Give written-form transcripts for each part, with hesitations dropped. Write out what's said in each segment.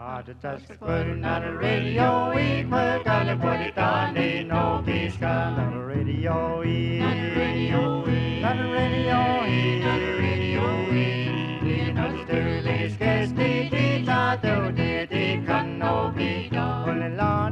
Just putting on the radio, we put on the body down, they know peace comes on the radio, on the radio, on the radio, on the radio, you know the dirty scarce, they not do, they can no be done. Put it on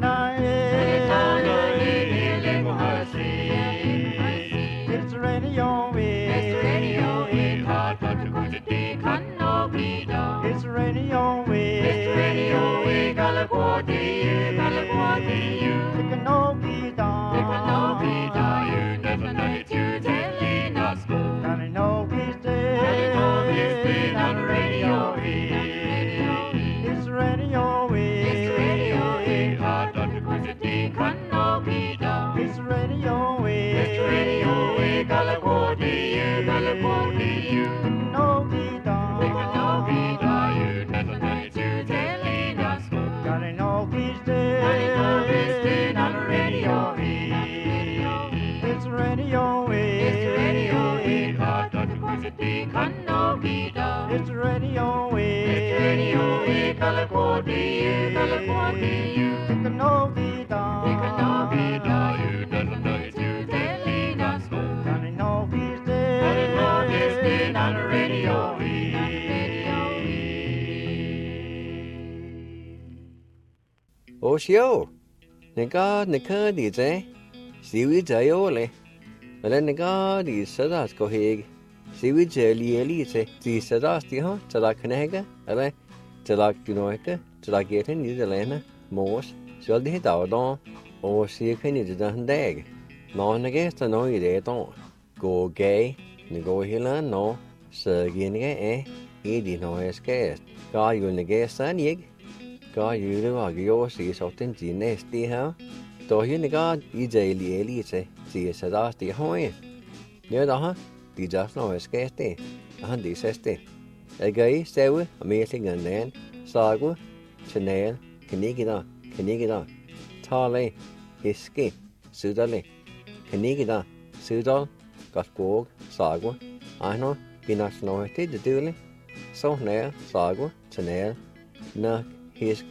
it's the radio, it's the radio, hard to go to the can no be done. It's the radio, it's the radio, California, you. It can no be done. It can no be done. You never know it, you telling us. Can it no be stayed? Can it no be stayed on the radio? It's the radio, it's the radio, hard to go to the can no be done. It's the radio, it's the radio, California, you. It can no be done. It can no be done. You never know it, you telling us. Can it no be stayed? Can it no be stayed on the radio? It's the radio, it's the radio, hard to go to the can no be done. It's the radio, California, you. It can no be done. It can no be done. You never know it, you telling us. Can it no be stayed? Can it no be stayed on the radio? Oshio, Nika di ze, Siwi Jayole, Nika di Sadas Koheg, Siwi Jelly Elise, the Sadas Diha, Talakanega, Ale, Talakinoeka, Talagetin, Nidalena, Morse, Shaldi Dawdon, or Siakin is done dag. Non against the noise they don't. Go gay, Nego Hillan, no, Sir Guinea, Edi no escast. Guy you negate San Yig. Có như nó mà cái gì sau tên gì nè tí ha, tôi hiện cái ý gì lý gì sẽ ra tí hỏi, nhớ đó ha, tí ra nó cái tí, anh tí sẽ tí, cái sao á, mình sẽ ngân lên, sao quá, Chanel, cái đó, Thale, Hiski, Sudale, cái đó, Sudal, gắt quốc, sao quá, anh nói, cái nào nói tí được đi, sau này sao quá, Chanel, nè Hisk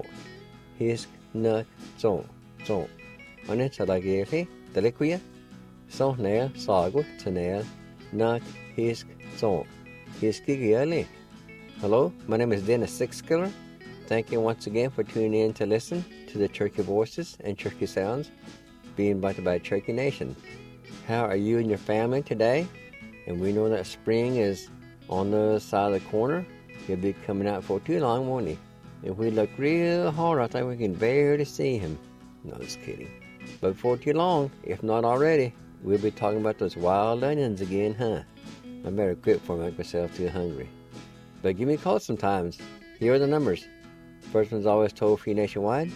nut zone. On it like a deliquia. So nail, sago, nail, nut, hisk zone. Hiskigiali. Hello, my name is Dennis Sixkiller. Thank you once again for tuning in to listen to the Cherokee voices and Cherokee sounds being invited by Cherokee Nation. How are you and your family today? And we know that spring is on the side of the corner. He'll be coming out for too long, won't he? If we look real hard, I think we can barely see him. No, just kidding. But before too long, if not already, we'll be talking about those wild onions again, huh? I better quit before I make myself too hungry. But give me a call sometimes. Here are the numbers. First one's always toll-free nationwide,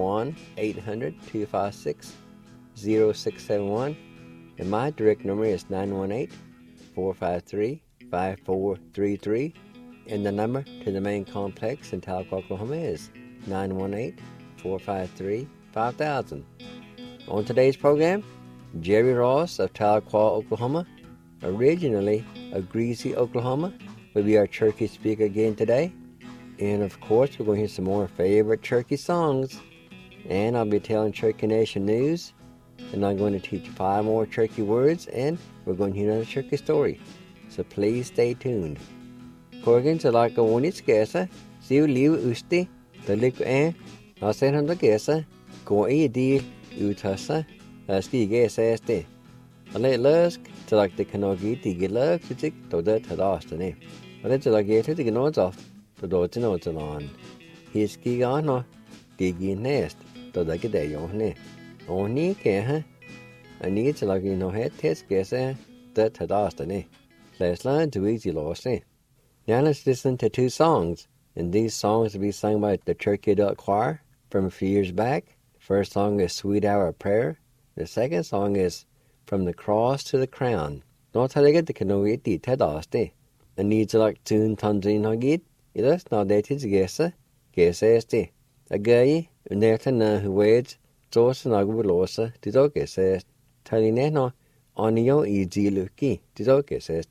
1-800-256-0671. And my direct number is 918-453-5433. And the number to the main complex in Tahlequah, Oklahoma is 918-453-5000. On today's program, Jerry Ross of Tahlequah, Oklahoma, originally of Greasy, Oklahoma, will be our Cherokee speaker again today. And of course, we're going to hear some more favorite Cherokee songs. And I'll be telling Cherokee Nation news. And I'm going to teach 5 more Cherokee words. And we're going to hear another Cherokee story. So please stay tuned. Corgan to like a winning skessa, see you leave usti, the lick and I'll send him the guessa, go a deal, utassa, ski gas as day. I let lusk to like the canogi to get luck to take to that to last the name. I let to like get it to get notes off, to do it notes on. He's ski on or digging nest, to like a day on ne. Only can, I need to like head test guess that to last the name. Last line to easy lost name. Now let's listen to 2 songs, and these songs will be sung by the Cherokee Adult Choir from a few years back. The first song is Sweet Hour of Prayer. The second song is From the Cross to the Crown. Not how they get the canoe di tedaste. And needs like tune tanzin hagit. It is not that it's gessa este. A guy, and there's a who waits, Joss and Agulosa, Tizoke says, Talineno, on your easy looky, Tizoke says.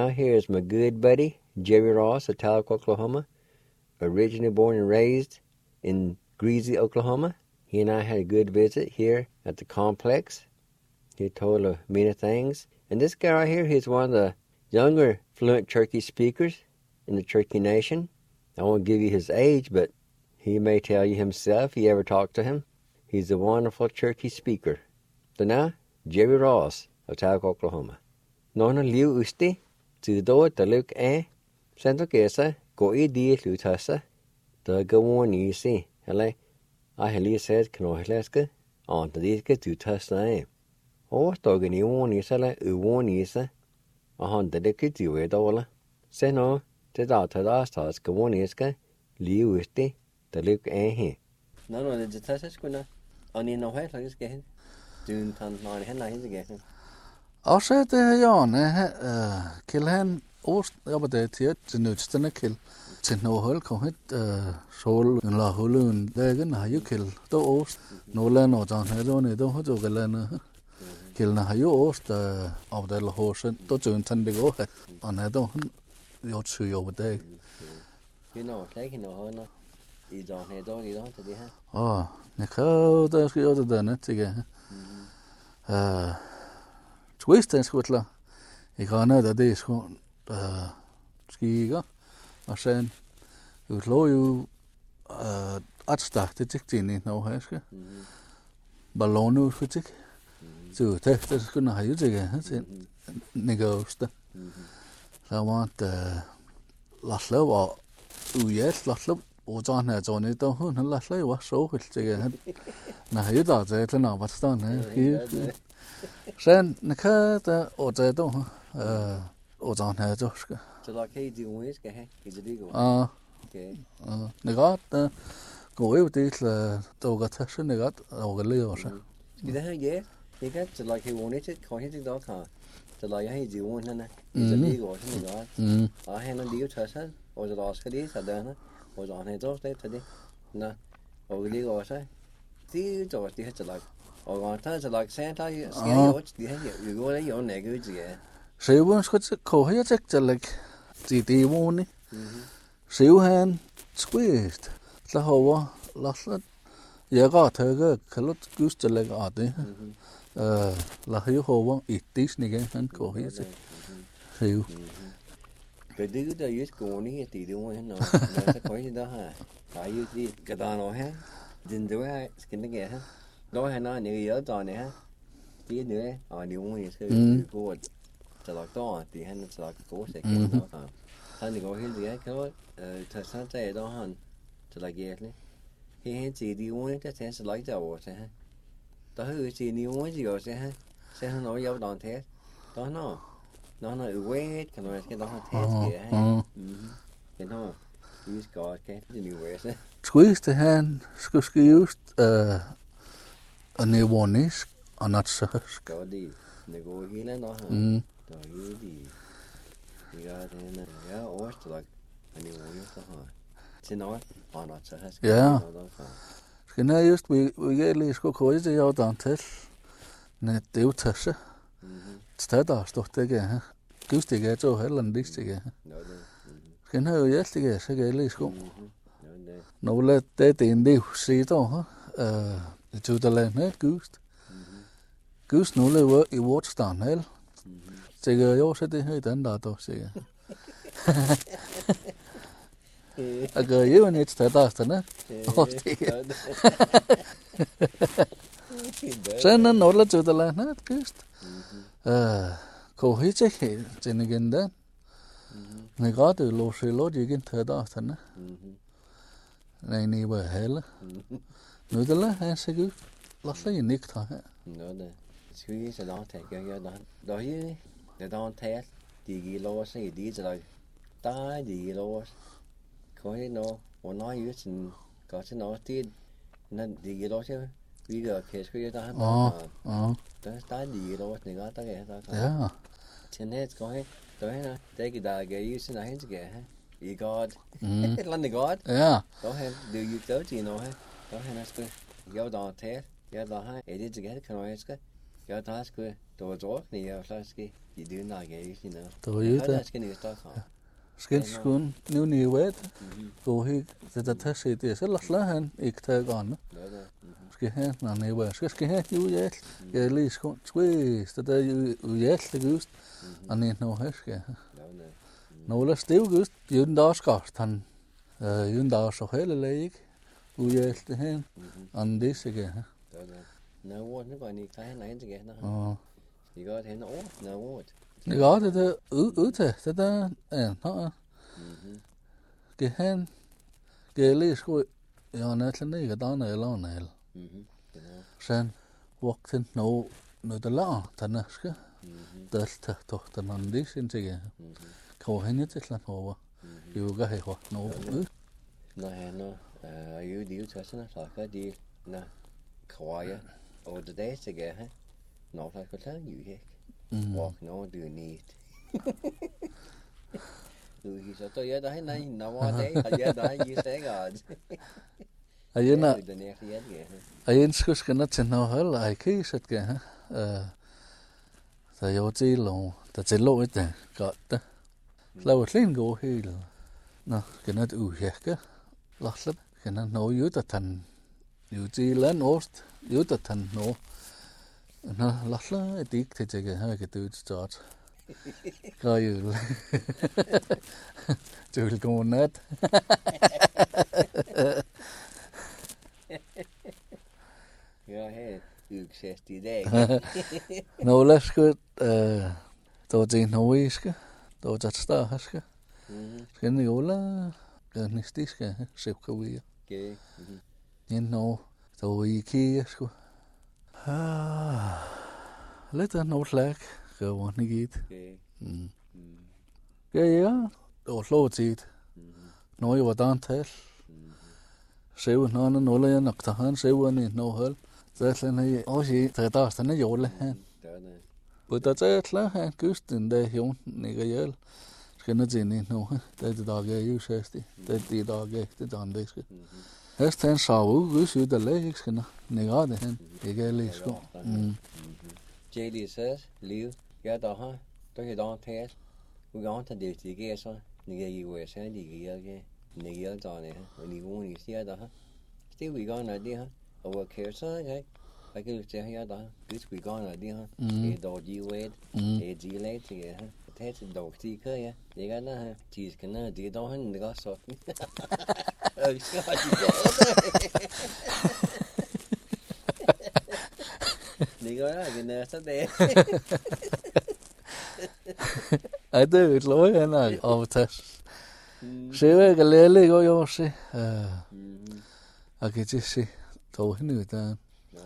now here is my good buddy, Jerry Ross of Tahlequah, Oklahoma, originally born and raised in Greasy, Oklahoma. He and I had a good visit here at the complex. He told us many things. And this guy right here, he's one of the younger fluent Cherokee speakers in the Cherokee Nation. I won't give you his age, but he may tell you himself if you ever talk to him. He's a wonderful Cherokee speaker. So now, Jerry Ross of Tahlequah, Oklahoma. Nona liu usti, tu do ta luk sento kesa, go di lutasa, the go on easy. Hele, I heli said, Kano Heleska, on the diska to tasta. Oh, doggy one is a one is a hundred decades you wait all. Say no, the daughter last us go one iska, liu usti, the look he. No, the test gonna on in no way like this game. Doing ton on hen lines again. Også det her, killen ost arbejder til nødstende kill til noget kommet sol en la hulun dagen har jo kill to ost nogle noget sådan her noget to har jo killen killen har jo ost arbejder hosen to tøn tan det går og når to jo søg over dag. Ikke noget noget i dag her dog i dag til det her. Jeg kan der skal jo det der net ikke. Twisten skutla. Jeg kan noget det sku skiger og sen utlå jo at starte det til nu her skal. Ballonu kritik. Så det skulle have jo det til negoste. Så var det laslo og ujet laslo og sådan her sådan det hun laslo var så helt det. Nej jo der det er noget stand her. Sen nakada og det då og sådan her så skal. Så der kan de unge skal have i det ligger. Okay. Nakada går jo det til dog at tage nakat og lege også. Det her ja. Det kan så like he wanted it kan det dog kan. Så der jeg de unge i det ligger også nakat. Og han er lige tager sig og så der skal det så der og så han er dog det til det. Nå og ligger også. Det dog det her så like og han så like Santa skal jo det her vi går der jo nægge ud ja. Seven skal ko her til like det vågne. Sev han squeezed. Så har lasset jeg går tage kalot gust til like at det. La jo hover i Disney han ko her til. Sev. Det der just gående her det var han og så kan det der her. Har jo det kan der noget her. Den der skal det her. Då han har ni gör då ni här. Det är nu och ni unga ska gå till lagt då det han har lagt på sig kan då. Han går helt det kan ta sig till då han till lagt egentligen. He till de unga det tänds lagt där åt här. Då hur ser ni unga gör så här. Så han har gjort något här. Då nå. Nå uwait kan man ska då ha test här. Det nå. Vi ska kan det nu vara. Squeezed han skulle just og nevonisk og not så skal det går hele nå her der er jo de gør det ja overstrak og nevonisk her til noget og not så skal ja skal jeg just vi lige skulle køje det jo der til net det jo tasse stedet der står det ikke just det er så heller ikke det ikke skal jeg jo helt ikke så kan jeg lige skulle nogle det en det se der to the land net gust. Gust nu lever i Waterstown hel. Sikkert jo så det her i den der dog sikkert. Og gør jo net sted der sådan. Sen når to the land net gust. Ko hit ikke til igen den. Men godt det lå så lå igen til der sådan. Nej ni var heller. Nu det er så godt. Lad os lige nikke her. Nå det. Skal vi så langt tage jeg der. Der er det der tager. De giver lov sig det der. Der er de lov. Kan det nå. Og når jeg sådan godt til noget det når de giver lov til vi gør kæske der han. Der er de lov til godt der er. Ja. Til net skal jeg. Der er der ikke der gør jo sådan hen skal have. I godt. Lande godt. Ja. Der han det jo der til noget her. Då han ska jag då till jag då har det det kan jag ska jag då ska då drog ni jag flaske You do not get you know. To you How the that's gonna start on. skin schoon new wet. Go he the test it is a lot han ik tag on. Ske hen na new wet. Ske hen you yet. Ja lis kon squeeze that you yet the gust. And it no heske. No la still gust. You da skart han. You da so hele leik. U yet the hen. And this again. No what no going to kind of again. You got him all. No what. You got it ute that no. Ge hen. Ge lis go. Ja net le ga dan el nel. Sen walked no the law tanaske. Delta tohtan an this in sige. Ko hen it la over. You ga he ho no. No, you deal to us like di na kwaya or the days together. Not like I tell you here. Walk no do need. He said, "Yeah, I know what day. Yeah, you say God." Ayena ayen skus kana tno hal ai ki set ke ta yo ti lo ta ti lo it ka ta lo tlin go hil na kana u heke lachla kana no yu ta tan yu ti lan ost yu ta tan no na lachla dik te ge ha ke tu start ka yu tu go net Ja, hey, u 60 dag. No les goed to din hoiske to dat stahaske sken jola ganistiske sepkawia Okay. no to iki sko let no slag gewoon niet Okay. ja to slotit no jo dan tel sev no no le naktahan sev ni no hal Zætlen også der er den jole her. But der zætla her kysten der jon nigel. Skal nu til nu. Det dag er jo sæsti. Det dag er det andre skal. Hest han så hvis ud der læg skal nigra det hen. Ikke lige sko. JD says, "Liv, jeg der har. Der er der til. Vi går til det ikke så. Niger i USA niger. Niger der er. Og ni hvor ni siger der har. Still we gonna det her. Og kære så jeg kan jo sige her der hvis vi går ned det her det dog de wet det de late til her det er dog de kører ja det er der her de skal ned det dog han det går så og så det går der igen så det Ej det er lov han er overtas. Se jeg kan lære gå jo se. Jeg kan ikke se to hende der.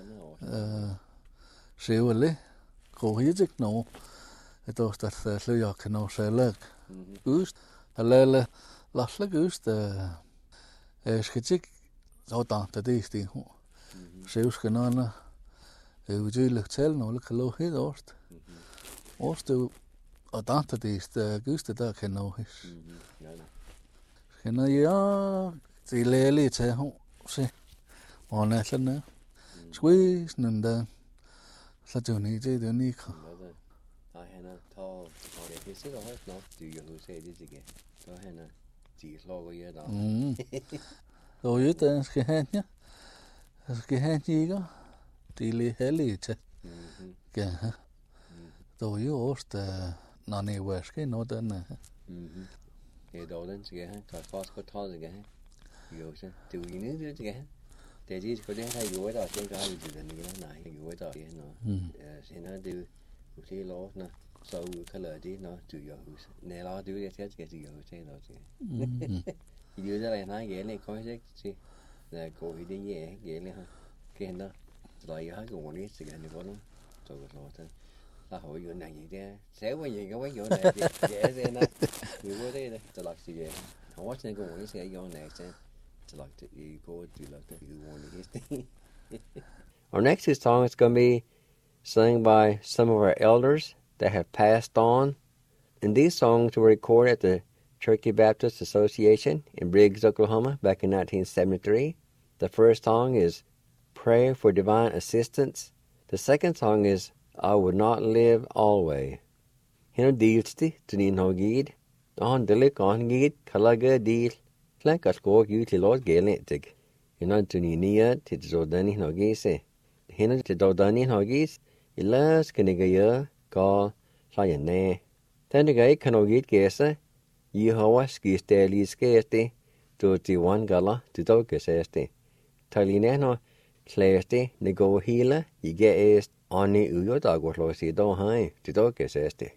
Se vel gå hit ikke nå. Det er der så jeg kan nå selv. Gust. Eller lasle gust. Jeg skal ikke så der det er det. Se skal nå. Jeg vil jo ikke tale noget kan lov hit også. Også og der det er gust der kan nå. Kan jeg det lære lidt til hun se. Og næsten squeeze nende. Så du ni det du ni kan. Nej han er tog det det sidder højt nok du jo se det ikke. Så han er de slår jo der. Så jo der skal han ja. Skal han ikke. Det er lidt heldigt til. Ja. Så jo også der når ni var skal nå den. Det er dog den skal han. Der faktisk godt træde igen. Jo så det er jo ikke det igen. Det er det, for det har jo der, det har jo den igen, nej, jo der igen, og senere det jo til lov, når så ud kan lade det, når du jo hus. Nej, lad det jo det skal jo til noget til. I det der nej gælde, kan jeg ikke se. Der går i det ja, gælde her. Kan der. Så jeg har gået lidt til gerne på nu. Så så det. Der har jo nej det. Selv hvad jeg gør jo nej. Ja, det er nej. Vi går det, der lagt sig ja. Har også går lidt til jo nej til. Our next song is going to be sung by some of our elders that have passed on. And these songs were recorded at the Cherokee Baptist Association in Briggs, Oklahoma back in 1973. The first song is Prayer for Divine Assistance. The second song is I Would Not Live Always. Hino dealsti tunin hogid. On delik on gid kalaga deal. Like a score you till Lord Gaelic. Hino tunia tit zodani hogise. Hino tit dodani hogis. Ilas kenigaya call sayane. Tanigai kanogid gesa. Yehowa skisteli skesti. To the one gala to dogesesti. Talineno klesti nego hila. Ige est oni uyo dagwaslosi do hai to dogesesti.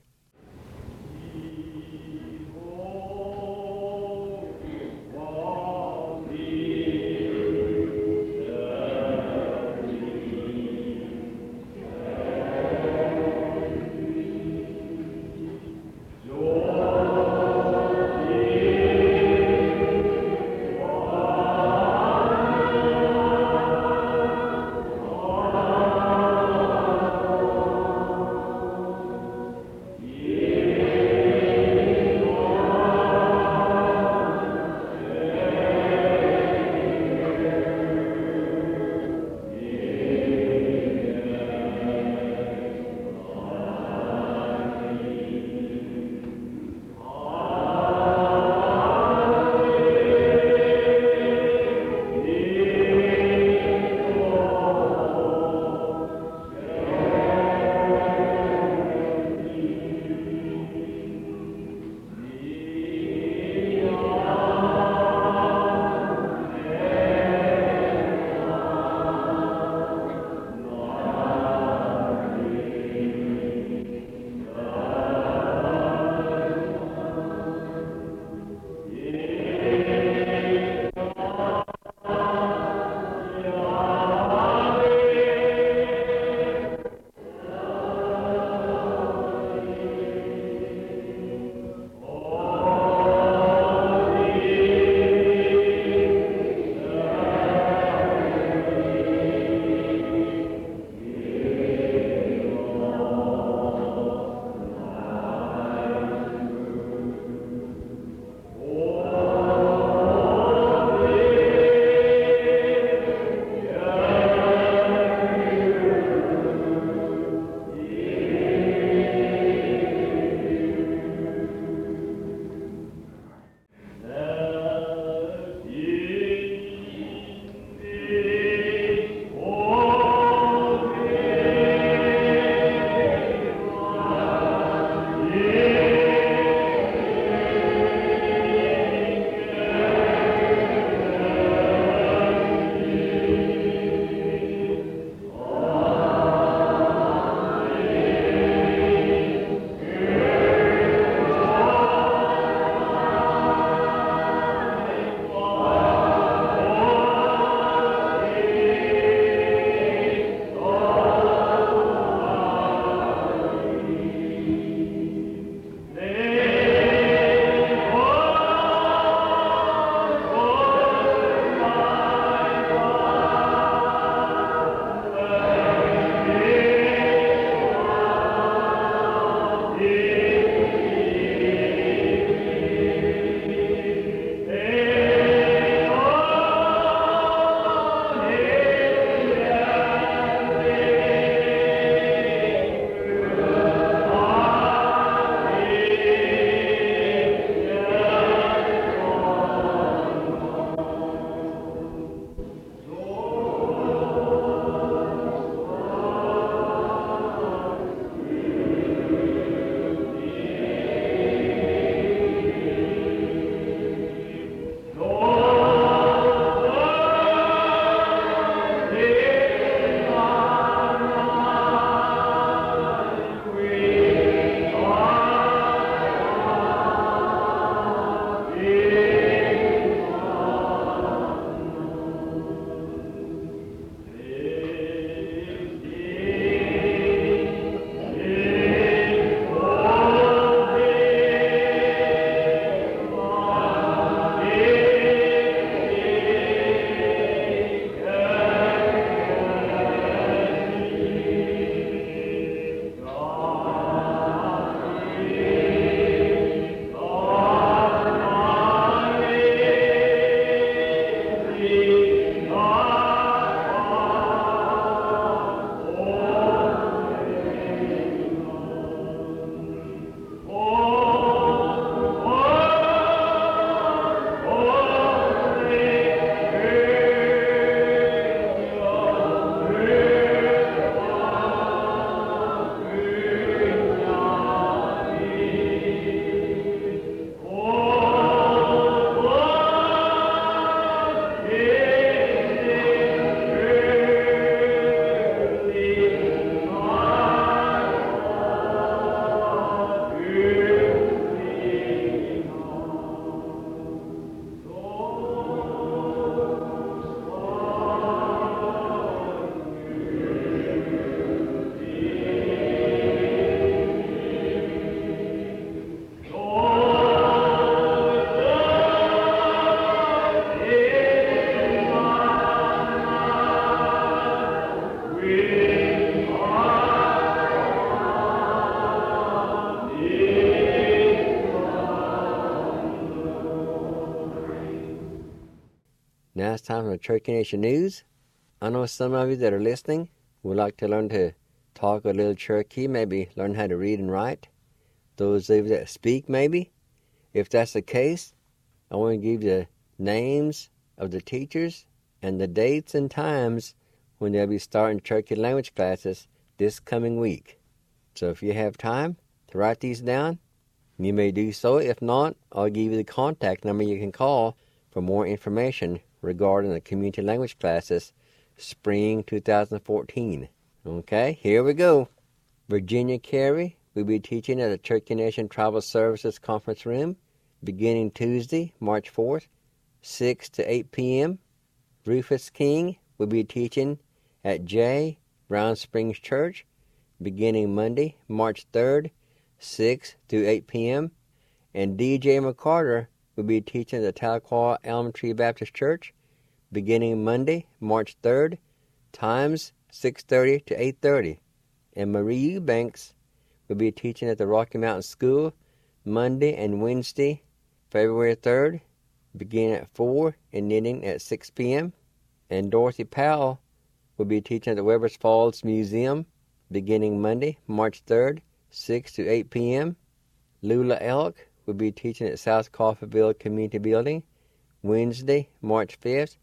Now it's time for the Cherokee Nation News. I know some of you that are listening would like to learn to talk a little Cherokee, maybe learn how to read and write. Those of you that speak, maybe. If that's the case, I want to give you the names of the teachers and the dates and times when they'll be starting Cherokee language classes this coming week. So if you have time to write these down, you may do so. If not, I'll give you the contact number you can call for more information regarding the community language classes spring 2014. Okay, here we go. Virginia Carey will be teaching at the Cherokee Nation Tribal Services Conference Room beginning Tuesday, March 4th, 6 to 8 p.m. Rufus King will be teaching at J. Round Springs Church beginning Monday, March 3rd, 6 to 8 p.m. And D.J. McCarter will be teaching at the Tahlequah Elm Tree Baptist Church beginning Monday, March 3rd, times 6:30 to 8:30. And Marie Eubanks will be teaching at the Rocky Mountain School Monday and Wednesday, February 3rd, beginning at 4 and ending at 6 p.m. And Dorothy Powell will be teaching at the Webbers Falls Museum beginning Monday, March 3rd, 6 to 8 p.m. Lula Elk will be teaching at South Coffeyville Community Building Wednesday, March 5th,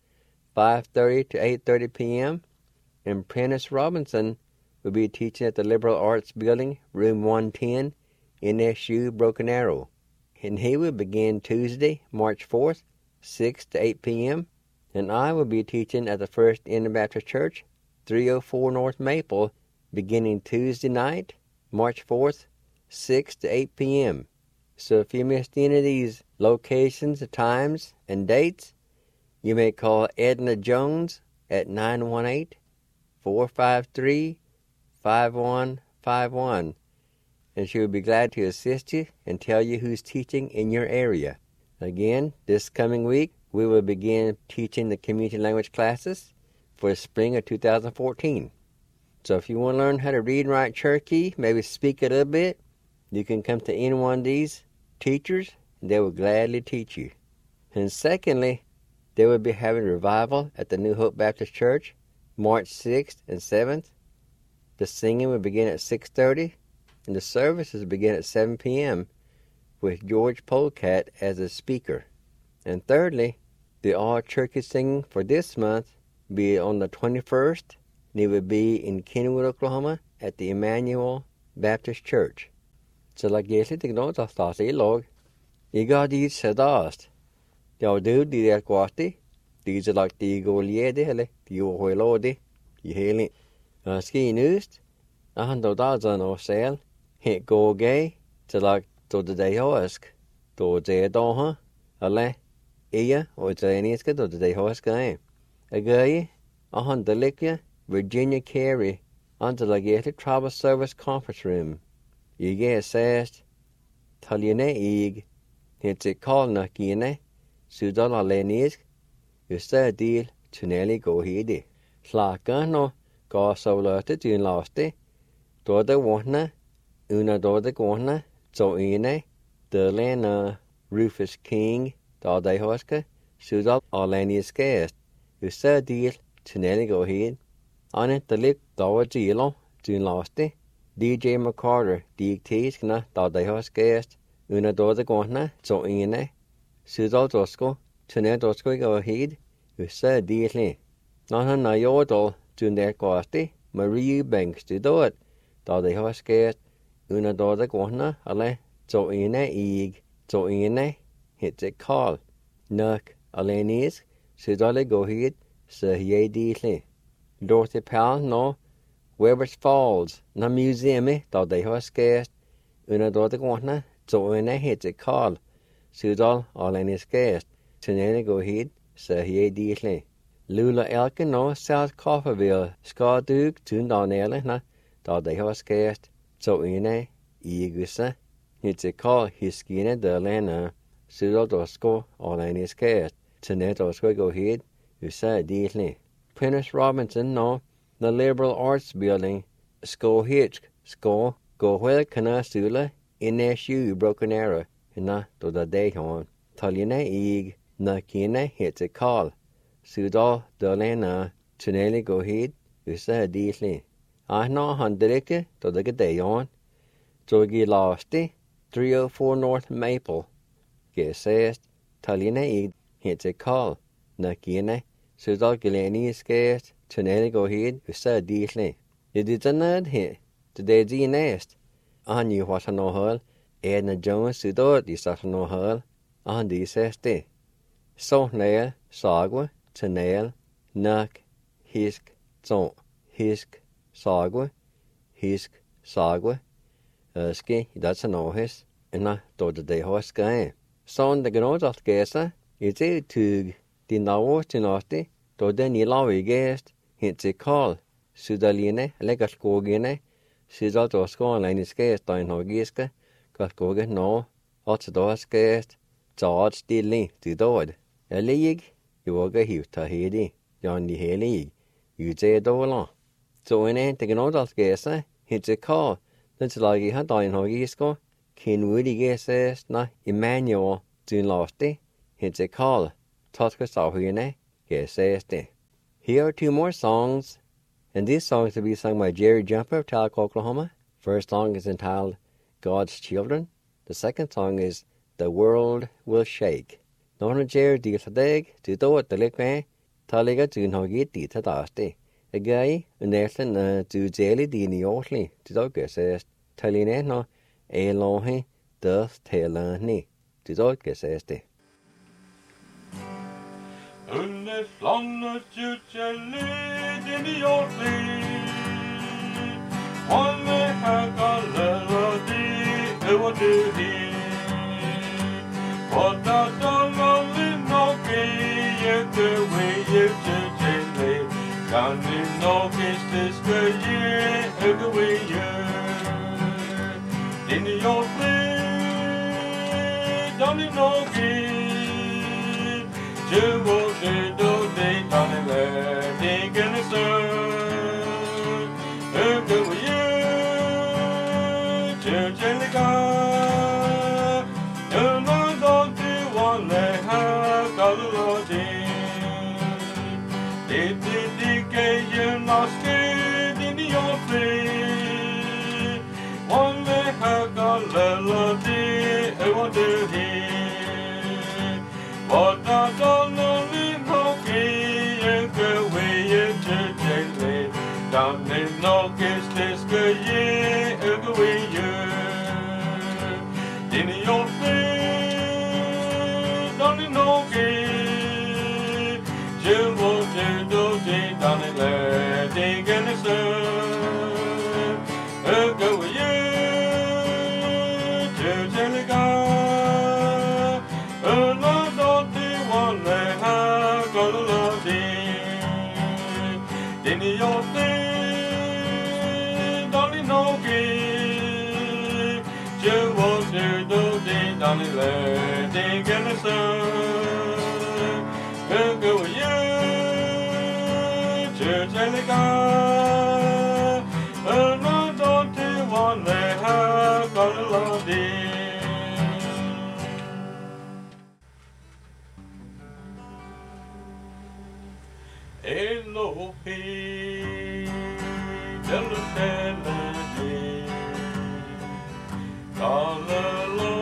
5:30 to 8:30 p.m. And Prentice Robinson will be teaching at the Liberal Arts Building, Room 110, NSU Broken Arrow. And he will begin Tuesday, March 4th, 6 to 8 p.m. And I will be teaching at the First Indian Baptist Church, 304 North Maple, beginning Tuesday night, March 4th, 6 to 8 p.m. So if you missed any of these locations, times, and dates, you may call Edna Jones at 918-453-5151, and she will be glad to assist you and tell you who's teaching in your area. Again, this coming week, we will begin teaching the community language classes for the spring of 2014. So if you want to learn how to read and write Cherokee, maybe speak a little bit, you can come to any one of these teachers, and they will gladly teach you. And secondly, they will be having revival at the New Hope Baptist Church, March 6th and 7th. The singing will begin at 6:30, and the services begin at 7 p.m. with George Polecat as a speaker. And thirdly, the all-Cherokee singing for this month will be on the 21st, and it will be in Kennywood, Oklahoma, at the Emmanuel Baptist Church. So like yesterday, the Lord has taught you, Lord, you got these sedast. Y'all do the quality. These are like the Goliath, the Lord, you healing. Ski news, I had no dogs on our sale. Hit go gay to like to the day hosk. To the doha, a le, Ia, or the Aniska to the day hosk game. A gay, I had the Likia, Virginia Carey, under the Gated Tribal Service Conference Room. You get says, Taline Ig, hits it called Nakine, Sudala Lenisk, you say deal to nearly go hidi. Slakano, go so lurted in lasty, do the one, una do the one, so ine, the Lena, Rufus King, da de hoska, Sudal Alenius cast, you say deal to nearly go hid. On it the lip, da zelo, to lasty. D.J. McCarter, dictates na da de hoskast, una do the one, so ine, Sudal Dosco, Tune Dosco go heed, who said dearly. Not na yodel, to their quasti, Marie Eubanks to do it, da de hoskast, una do the one, ale, so ine ig, so ine, hits it call. Nuck, alenis, Sudale go heed, so ye dearly. Dorothy Powell, no, Webbers Falls, na museum, da de hoskast, una do the one, so ine hits it call. Sudal alenis cast. Tunene go heed, so he dearly. Lula Elkin no South Coffeyville, Skaduk, Tundonelle, na, da de hoskast, so ine, Igusa, it's a call his skinner de lena, Sudal dosco, alenis cast. Tunene dosco go heed, who said dearly. Prentice Robinson no, the Liberal Arts Building, Sko Hitch, Sko, go well kana sula, NSU Broken Arrow, na, to the day on. Taline Ig, na kine hits a call. Sudal Dolena Tuneli Gohid, Usa Deasley. I know Hundreke to the Gadayon, Jogi Lasti, 304 North Maple. Gesest, Talina Ig, hits a call, Nakine, Sudal Gileni Skest, Tuneli Gohid, Usa Deasley. It is a nerd here, today the nest. I knew what I know her, Edna Jones Sudor, the Saturno her, and the seste. So nail, sagwa, nail, nak, hisk, zon, hisk, sagwa, ski, that's an ohis, and I thought the day horse guy. Son the gnod of gesa, it's a tug, the now to nasty, though then you law a guest, hits a call, Sudaline, like a skogine, Sudal to score line is guest, down hogiska, got goga no, what's the door's guest, George Stilling, to dood. A league, you will get you to Hedy, John the Haley, you say dollar. So when I take an old gesa, hits a call, that's like you had down hogisko, King Woody guesses, na Emmanuel, June Losty, hits a call, Tosca Sahune, guesses. Here are two more songs, and these songs will be sung by Jerry Jumper of Tahlequah, Oklahoma. First song is entitled God's Children. The second song is The World Will Shake. Nona Jerry deals a dig, to do it the lick Taliga June Hoggy did a dusty. A guy, and Nathan to jelly dini oatly, to dog says, Taline no, a longy, doth tailor ni, to dog says. Under flannet jutjelid in the oatly. One may have a melody, it will do thee. What the lonely no key, you could wait you to jelly. Can you know this good year, it could wait you. In the oatly, don't you know key? You will do they can't let they can serve. It could wait you. Jellica, you're not going to want to have a lodging. It did decay, you're not scared in the old place. One may have a melody, I want to hear. But I don't know the hockey, and go away to jelly. Down in no kiss this good year, go away you. In the old place, down in no kiss. You won't do the down in there, they can serve. Go away you to Jellica. In the old thing, don't you know it? You won't do the down in there, they can serve. Go with you to Jellica. No, don't you want to have got a love Elohim, Elohim, Hallelujah,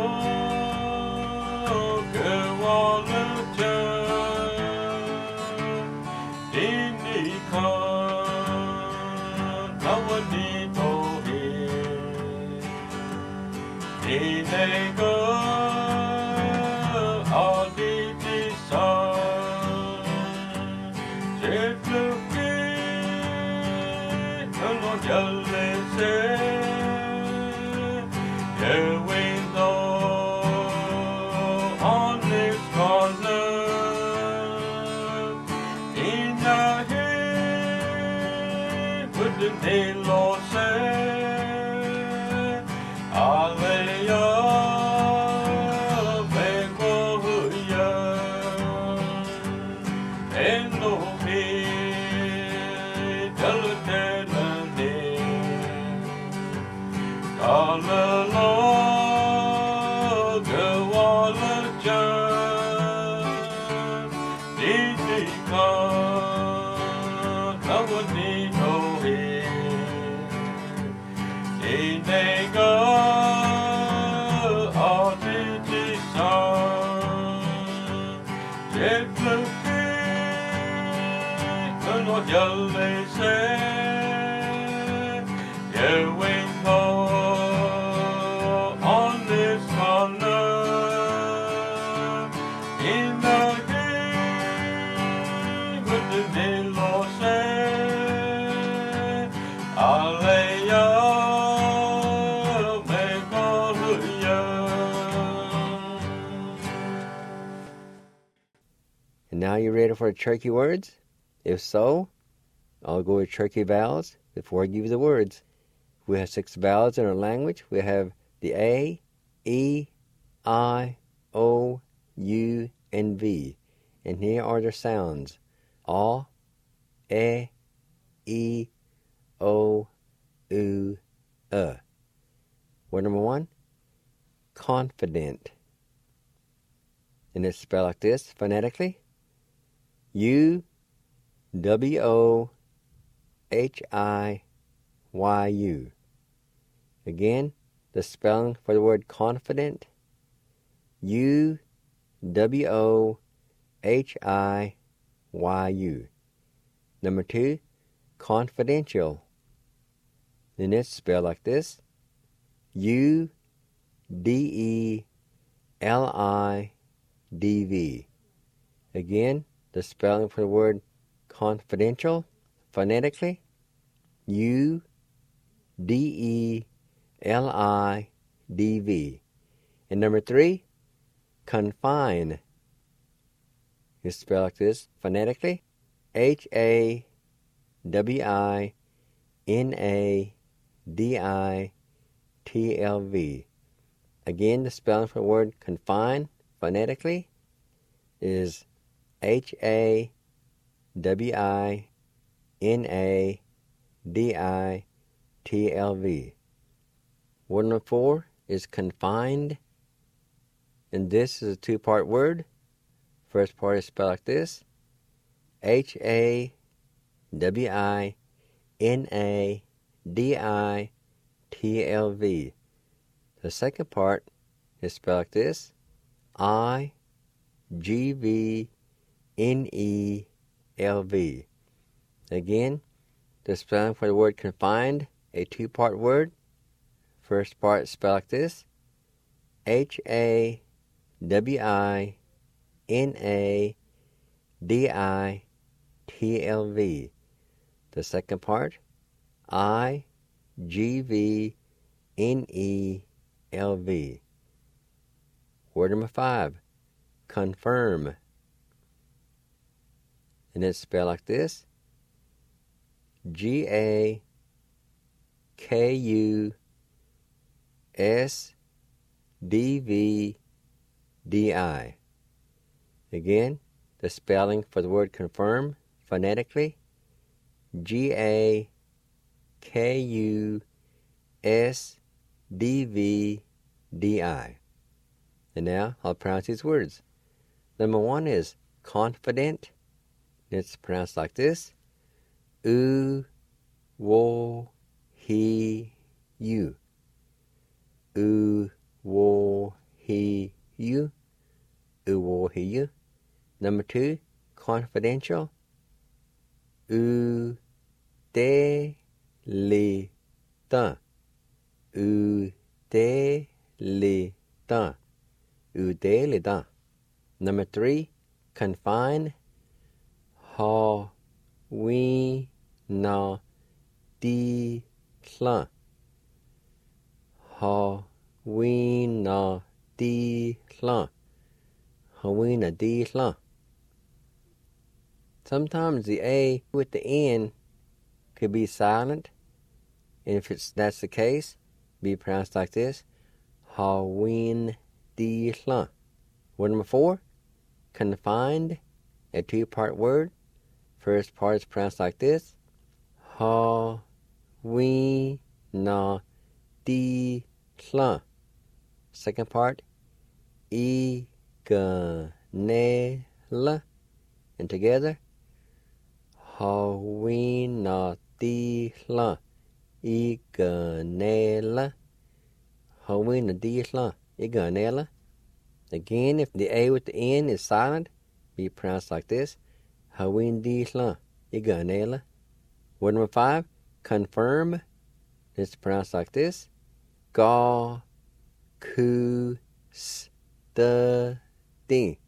Dinika, Nawaditohi, Dinego, Aditisa. Hallelujah, And now you ready for the Cherokee words? If so, I'll go with Cherokee vowels before I give you the words. We have 6 vowels in our language. We have the A, E, I, O, U, and V. And here are their sounds. A, E, O, U, Word number 1, confident. And it's spelled like this phonetically. U-W-O-H-I-Y-U. Again, the spelling for the word confident. U-W-O-H-I-Y-U. Number 2, confidential. And it's spelled like this. U-D-E-L-I-D-V. Again, the spelling for the word confidential, phonetically. U-D-E-L-I-D-V. And number 3, confine. It's spelled like this, phonetically. H-A-W-I-N-A-D-I-T-L-V. Again, the spelling for the word confine, phonetically, is H-A-W-I-N-A-D-I-T-L-V. Word number 4 is confined, and this is a 2-part word. First part is spelled like this. H-A-W-I-N-A-D-I-T-L-V. The second part is spelled like this. I-G-V-N-E-L-V. Again, the spelling for the word confined, a 2-part word. First part is spelled like this. H-A-W-I-N-A-D-I-T-L-V. The second part, I-G-V-N-E-L-V. Word number 5, confirm. And it's spelled like this. G-A-K-U-S-D-V-D-I. Again, the spelling for the word confirm, phonetically. G-A-K-U-S-D-V-D-I. And now I'll pronounce these words. Number 1 is confident. It's pronounced like this. U-wo-he-you. U-wo-he-you. U-wo-he-you. Number 2, confidential. U-de-li-ta. U-de-li-ta. U-de-li-ta. Number 3, confine. Ha-we-na-di-tla. Ha-we-na-di-tla. Ha-we-na-di-tla. Sometimes the A with the N could be silent, and if that's the case, be pronounced like this. Ha-ween-di-tla. Word number 4, confined, a 2-part word. First part is pronounced like this. Ha-we-na-di-tla. Second part, I-ga-ne-la. And together, Hawinadila Iganela. Hawinadila Iganela. Again, if the A with the N is silent, be pronounced like this. Hawindila Iganela. Word number 5, confirm. It's pronounced like this. Ga ku study.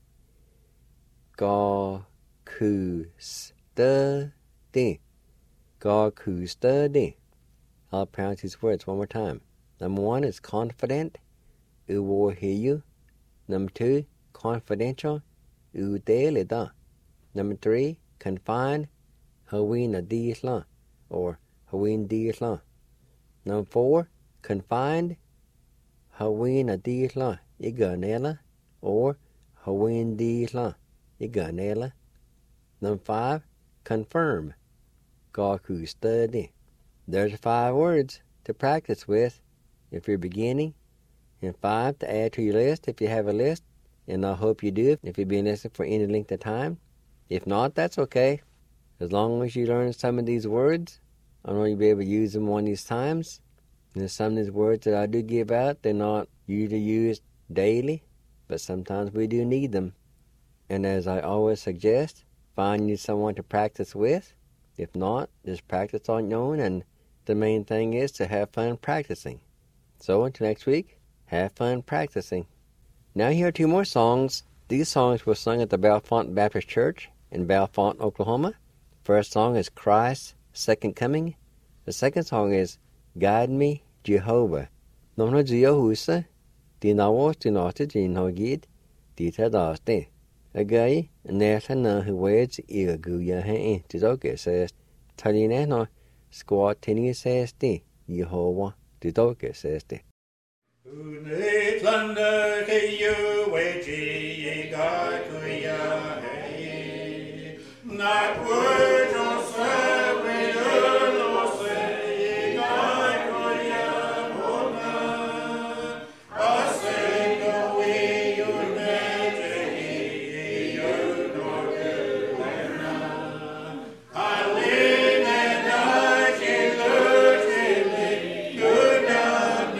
Ga ku study. Ga ku study. I'll pronounce these words one more time. Number 1 is confident. U will hear you. Number 2, confidential. U delida. Number 3, confined. Hawin adisla or Hawin disla. Number 4, confined. Hawin adisla iganela or Hawin disla iganela. Number 5, confirm. Gaku study. There's 5 words to practice with if you're beginning, and 5 to add to your list if you have a list, and I hope you do if you've been listening for any length of time. If not, that's okay. As long as you learn some of these words, I know you'll be able to use them one of these times. And some of these words that I do give out, they're not usually used daily, but sometimes we do need them. And as I always suggest, find you someone to practice with. If not, just practice on your own, and the main thing is to have fun practicing. So until next week, have fun practicing. Now here are 2 more songs. These songs were sung at the Bellefonte Baptist Church in Bellefonte, Oklahoma. First song is Christ's Second Coming. The second song is Guide Me, Jehovah. Nomna Jehohusa, Dinawas Dinata Jinhogid, Dita Daste. Agay, Nathan who waits Igaguya Hain, Tizoke says, Talinano, Squat Tini says, Jehovah, Tizoke says. Unetlander Kayu Weji Gakuya Not words or seven or say Gakuya Mona I sing away your nature you know I live and I can learn good night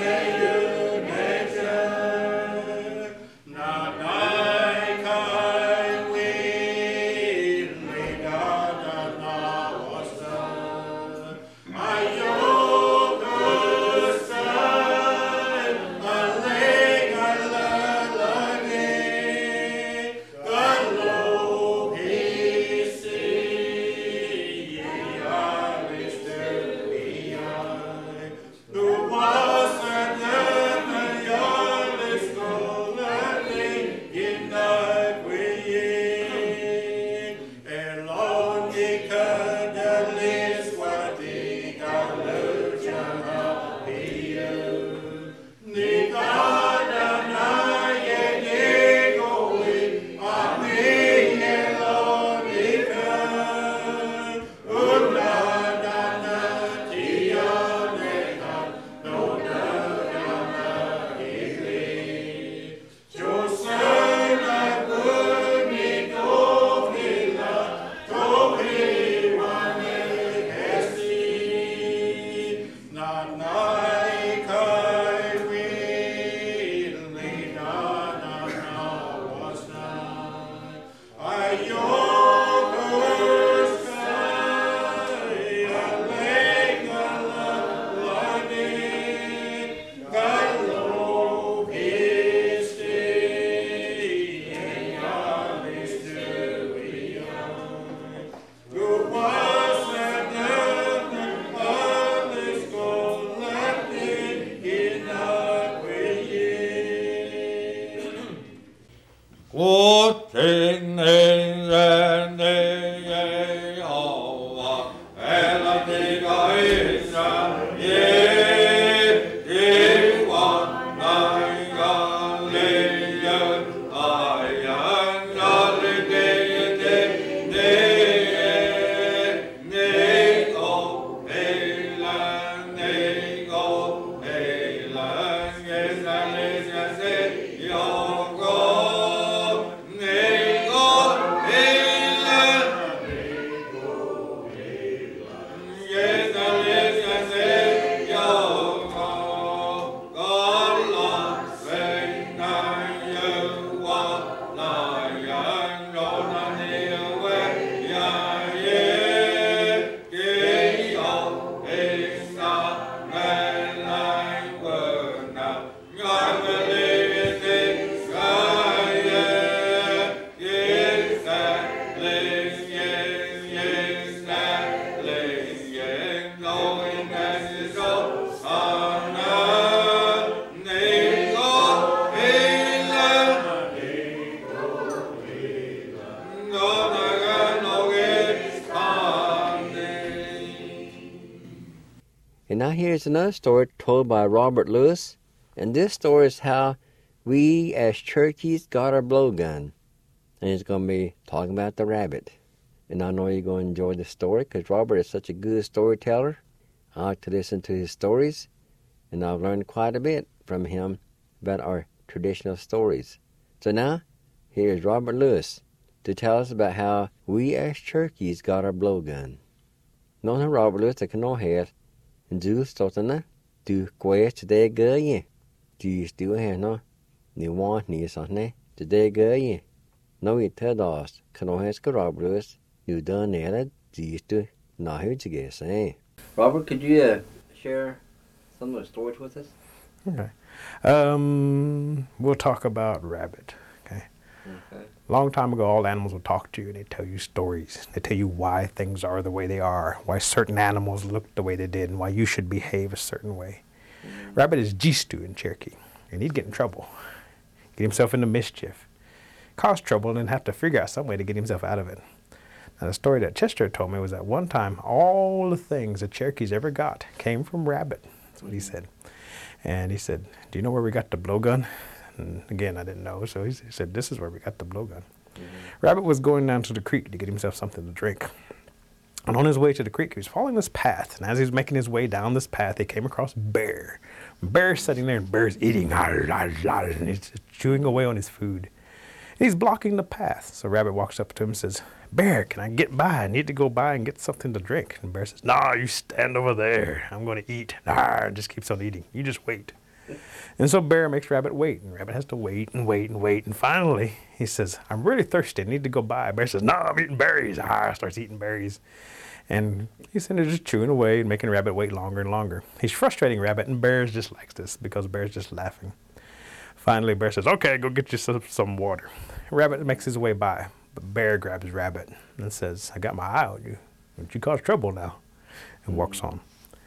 now here's another story told by Robert Lewis, and this story is how we as Cherokee got our blowgun. And it's going to be talking about the rabbit. And I know you're going to enjoy the story because Robert is such a good storyteller. I like to listen to his stories, and I've learned quite a bit from him about our traditional stories. So now, here's Robert Lewis to tell us about how we as Cherokees got our blowgun. Nå har Robert Lewis til nå her, du ståttene, du går til det gøye. Du styr her nå, ni want ni sånne, til det gøye. Nå I til oss, kan nå her skal Robert Lewis, you done it, du styr, nå here to get say. Robert, could you share some of the stories with us? Okay. We'll talk about rabbit. Okay. Long time ago, all animals will talk to you and they tell you stories. They tell you why things are the way they are, why certain animals look the way they did, and why you should behave a certain way. Rabbit is Jistu in Cherokee, and he'd get in trouble, get himself into mischief, cause trouble, and then have to figure out some way to get himself out of it. Now, the story that Chester told me was that one time, all the things the Cherokees ever got came from rabbit. That's what he said. And he said, do you know where we got the blowgun? And again, I didn't know, so he said, this is where we got the blowgun. Rabbit was going down to the creek to get himself something to drink. And on his way to the creek, he was following this path. And as he was making his way down this path, he came across Bear. Bear's sitting there, and Bear's eating, and he's chewing away on his food. And he's blocking the path. So Rabbit walks up to him and says, Bear, can I get by? I need to go by and get something to drink. And Bear says, nah, you stand over there. I'm going to eat. And just keeps on eating. You just wait. And so Bear makes Rabbit wait. And Rabbit has to wait and wait and wait. And finally, he says, I'm really thirsty. I need to go by. Bear says, no, I'm eating berries. Starts eating berries. And he's sitting there just chewing away and making Rabbit wait longer and longer. He's frustrating Rabbit, and Bear just likes this because Bear's just laughing. Finally, Bear says, okay, go get you some water. Rabbit makes his way by. But Bear grabs Rabbit and says, I got my eye on you. Don't you cause trouble now? And walks on.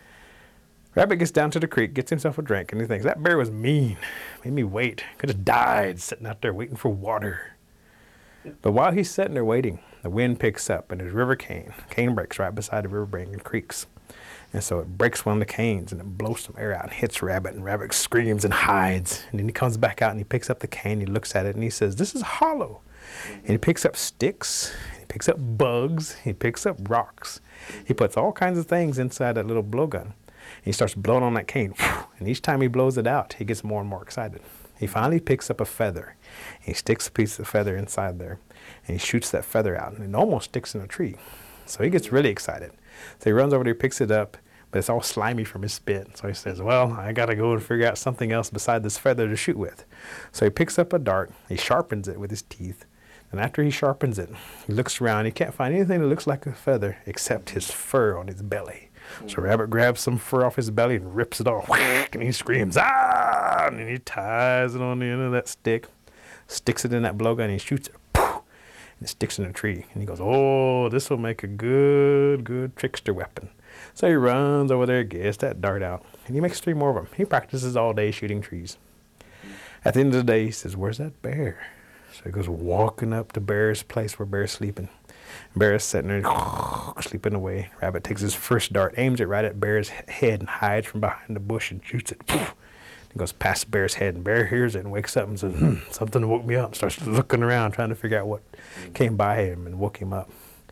Rabbit gets down to the creek, gets himself a drink, and he thinks, that bear was mean. Made me wait. Could have died sitting out there waiting for water. But while he's sitting there waiting, the wind picks up, and there's river cane. Cane breaks right beside the river bank and creeks. And so it breaks one of the canes, and it blows some air out and hits Rabbit, and Rabbit screams and hides. And then he comes back out, and he picks up the cane, he looks at it, and he says, this is hollow. And he picks up sticks, he picks up bugs, he picks up rocks. He puts all kinds of things inside that little blowgun. He starts blowing on that cane, and each time he blows it out, he gets more and more excited. He finally picks up a feather. He sticks a piece of feather inside there, and he shoots that feather out, and it almost sticks in a tree. So he gets really excited. So he runs over there, picks it up, but it's all slimy from his spit. So he says, well, I got to go and figure out something else beside this feather to shoot with. So he picks up a dart, he sharpens it with his teeth, and after he sharpens it, he looks around. He can't find anything that looks like a feather except his fur on his belly. So Rabbit grabs some fur off his belly and rips it off, and he screams, ah! And he ties it on the end of that stick, sticks it in that blowgun, and he shoots it, and it sticks in a tree. And he goes, oh, this will make a good trickster weapon. So he runs over there, gets that dart out, and he makes 3 more of them. He practices all day shooting trees. At the end of the day, he says, where's that bear? So he goes walking up to Bear's place where Bear's sleeping. Bear is sitting there sleeping away. Rabbit takes his first dart, aims it right at Bear's head, and hides from behind the bush and shoots it. He goes past Bear's head, and Bear hears it and wakes up and says, something woke me up. Starts looking around, trying to figure out what came by him and woke him up.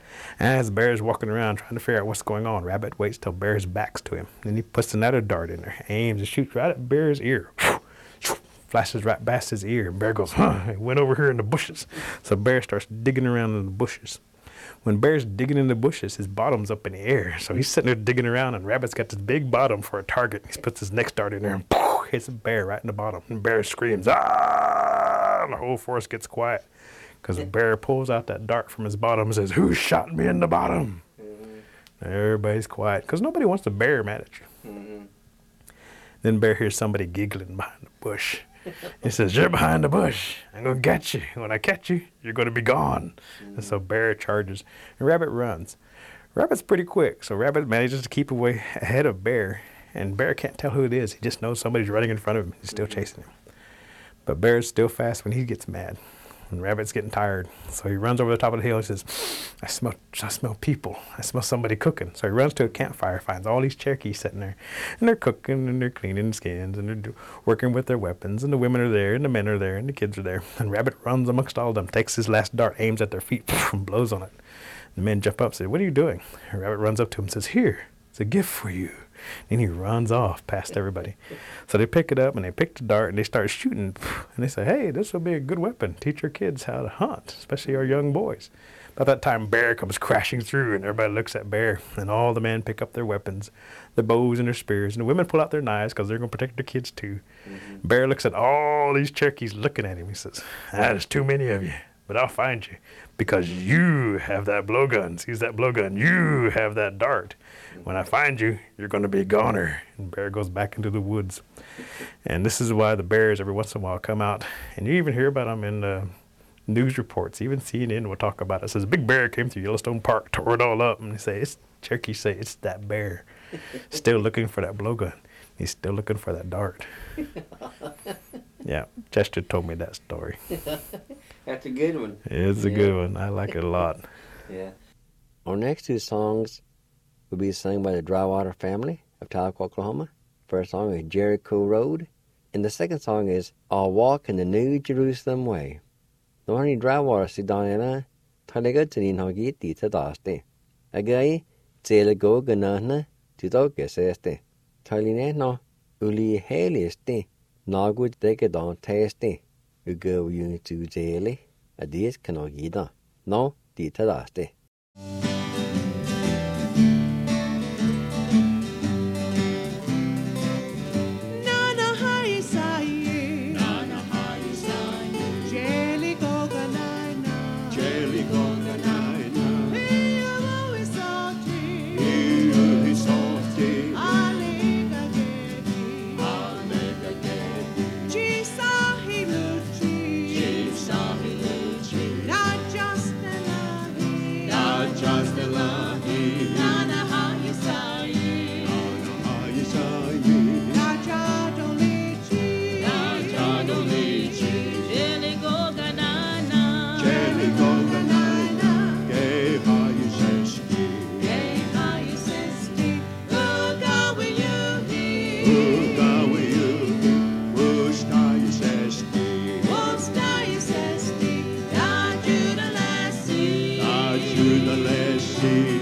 As Bear's walking around trying to figure out what's going on, Rabbit waits till Bear's back's to him. Then he puts another dart in there, aims and shoots right at Bear's ear. Flashes right past his ear, and Bear goes, it went over here in the bushes. So Bear starts digging around in the bushes. When Bear's digging in the bushes, his bottom's up in the air. So he's sitting there digging around, and Rabbit's got this big bottom for a target. He puts his next dart in there and hits Bear right in the bottom. And Bear screams, ah! And the whole forest gets quiet because Bear pulls out that dart from his bottom and says, who shot me in the bottom? Everybody's quiet because nobody wants to bear mad at you. Then Bear hears somebody giggling behind the bush. He says, you're behind the bush. I'm going to get you. When I catch you, you're going to be gone. And so Bear charges, and Rabbit runs. Rabbit's pretty quick, so Rabbit manages to keep away ahead of Bear, and Bear can't tell who it is. He just knows somebody's running in front of him. He's still chasing him. But Bear's still fast when he gets mad. And Rabbit's getting tired. So he runs over the top of the hill and says, I smell people. I smell somebody cooking. So he runs to a campfire, finds all these Cherokees sitting there. And they're cooking and they're cleaning skins and they're working with their weapons. And the women are there and the men are there and the kids are there. And Rabbit runs amongst all of them, takes his last dart, aims at their feet, and blows on it. The men jump up and say, what are you doing? And Rabbit runs up to him and says, here, it's a gift for you. And he runs off past everybody. So they pick it up and they pick the dart and they start shooting. And they say, hey, this will be a good weapon. Teach our kids how to hunt, especially our young boys. About that time, Bear comes crashing through and everybody looks at Bear. And all the men pick up their weapons, their bows and their spears. And the women pull out their knives because they're going to protect their kids too. Mm-hmm. Bear looks at all these Cherokees looking at him. He says, there's too many of you. But I'll find you because you have that blowgun. Seize that blowgun. You have that dart. When I find you, you're going to be a goner. And Bear goes back into the woods. And this is why the bears every once in a while come out. And you even hear about them in news reports. Even CNN will talk about it. It says, a big bear came through Yellowstone Park, tore it all up. And they say, Cherokees say, it's that bear. Still looking for that blowgun. He's still looking for that dart. Yeah, Chester told me that story. That's a good one. It's a good one. I like it a lot. Yeah. Our next two songs will be sung by the Drywater family of Tahlequah, Oklahoma. First song is Jericho Road, and the second song is I'll Walk in the New Jerusalem Way. The honey Drywater Sidana, Taligatin Hogiti Tadaste. Agai, Zelago Ganana, Tidogeste. Taline no, Uli Haliste, Nagud Decadon Taste. Ugo you to Zeli, a dies canogida. No, Ditadaste. To the last sea.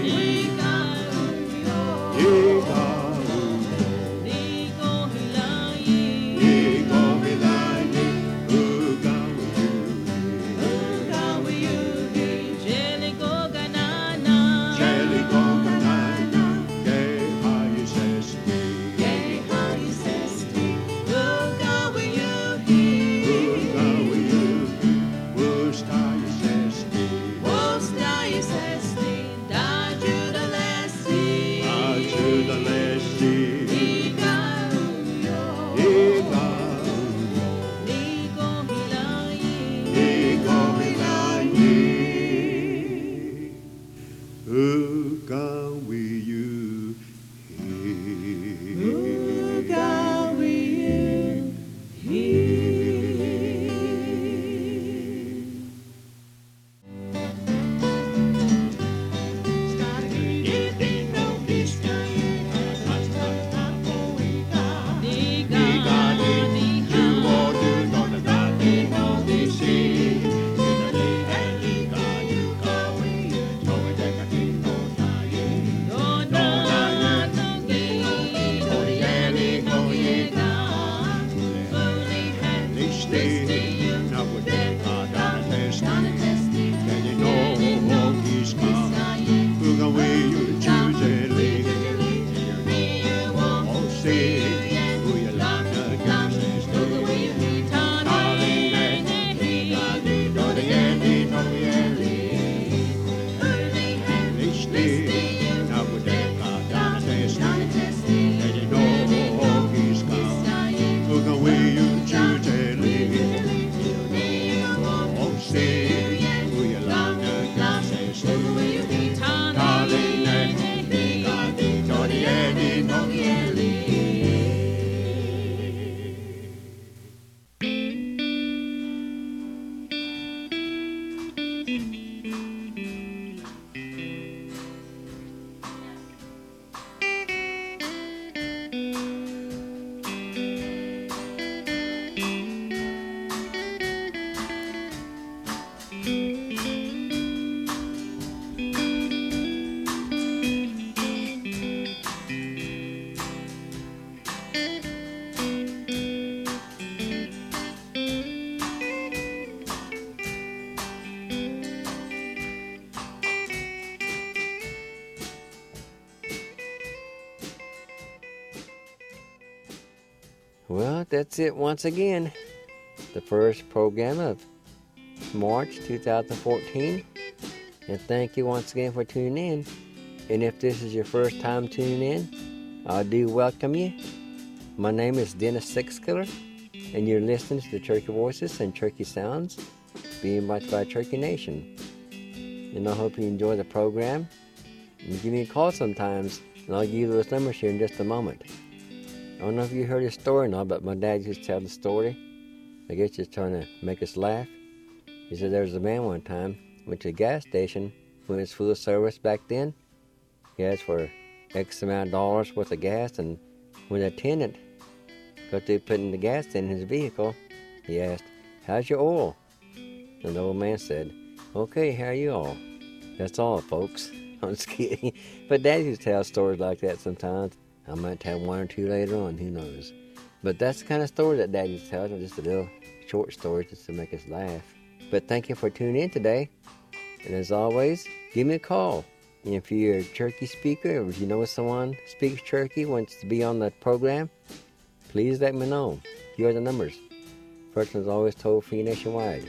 Well, that's it once again. The first program of March 2014. And thank you once again for tuning in. And if this is your first time tuning in, I do welcome you. My name is Dennis Sixkiller, and you're listening to the Cherokee Voices and Cherokee Sounds being brought by Cherokee Nation. And I hope you enjoy the program. And give me a call sometimes, and I'll give you those numbers here in just a moment. I don't know if you heard this story or not, but my dad used to tell the story. I guess he's trying to make us laugh. He said there was a man one time went to a gas station when it was full of service back then. He asked for X amount of dollars worth of gas, and when the attendant got through putting the gas in his vehicle, he asked, "How's your oil?" And the old man said, "Okay, how are you all?" That's all, folks. I'm just kidding. But Dad used to tell stories like that sometimes. I might tell one or two later on, who knows. But that's the kind of story that Dad used to tell, just a little short story just to make us laugh. But thank you for tuning in today. And as always, give me a call. And if you're a Cherokee speaker, or if you know someone who speaks Cherokee, wants to be on the program, please let me know. Here are the numbers. First one's always toll-free nationwide.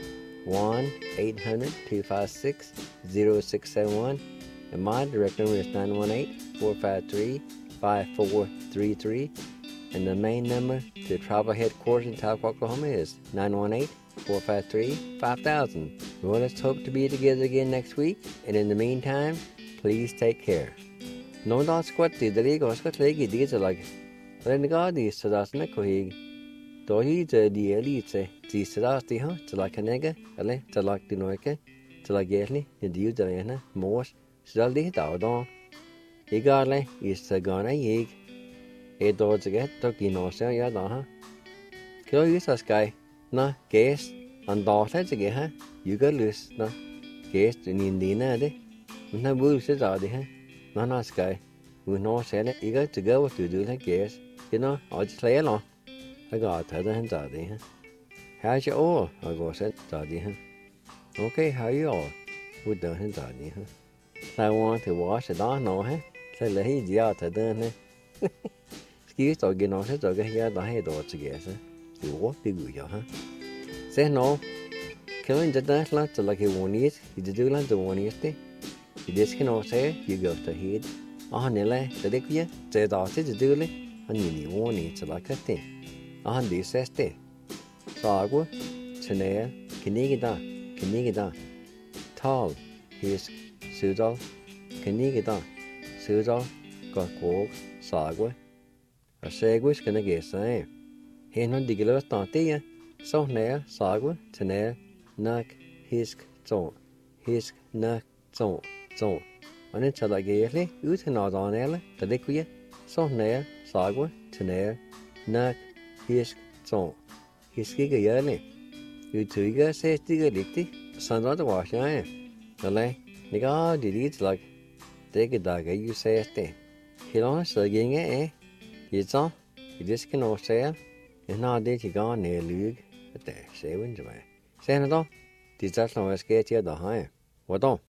1-800-256-0671. And my direct number is 918-453-5433. And the main number to the tribal headquarters in Tahlequah, Oklahoma is 918-453-5000. Well, let's hope to be together again next week. And in the meantime, please take care. No das quatti daligo squatlegi dieselag. Renegadi sadas nekohig. Dohi the elite, the sadasti huh, to like a nigger, ale, to like the noike, to like getly, the dew diana, morse, sadaldi dawdon. Igarle is the gonna yig. A dodge get toki no sell yada. Kill you a sky. Na, guess, and daughter to get her. You got loose, na. Guess in Indiana, de. No bullshit out of her. No, sky. We no sell it. You got to go to do like guess. You know, I'll just play along. I got her and daddy, huh? How's your all? I go said daddy, huh? Okay, how you all? We done and daddy, huh? I want to wash it on, no, huh? Say, let him out of done, huh? Excuse to get on it, I'll get here the head or together. You walk the good, huh? Say no. Killing the dance lot to like a 1 year, you do like the 1 year day. You just can say, you go to head. On the lay, the dick you, say the artist to do it, and you need 1 year to like a thing. On this says day. Sagwa, Chanel, Kinigida, Tall, Hisk, Sudal, Kinigida, Sudal, got walk, Sagwa. A segwis gonna get say. He no digilo stantia, so nair, Sagwa, Chanel, Nuck, Hisk, Zon, Hisk, Nuck, Zon. And it's like a ut and not on ella, the liquid, so nair, Sagwa, Chanel, Nuck, Hisk, Zon. Hiskiga yearly. You two says digger dicty, son of the wash, I am. The lay, nigga, did it like take a dagger, you say a stay. He don't say getting it, You saw, you just can all say, and now did you go near Lug at the 7 July. Say it all, did that no escape here the high? What on?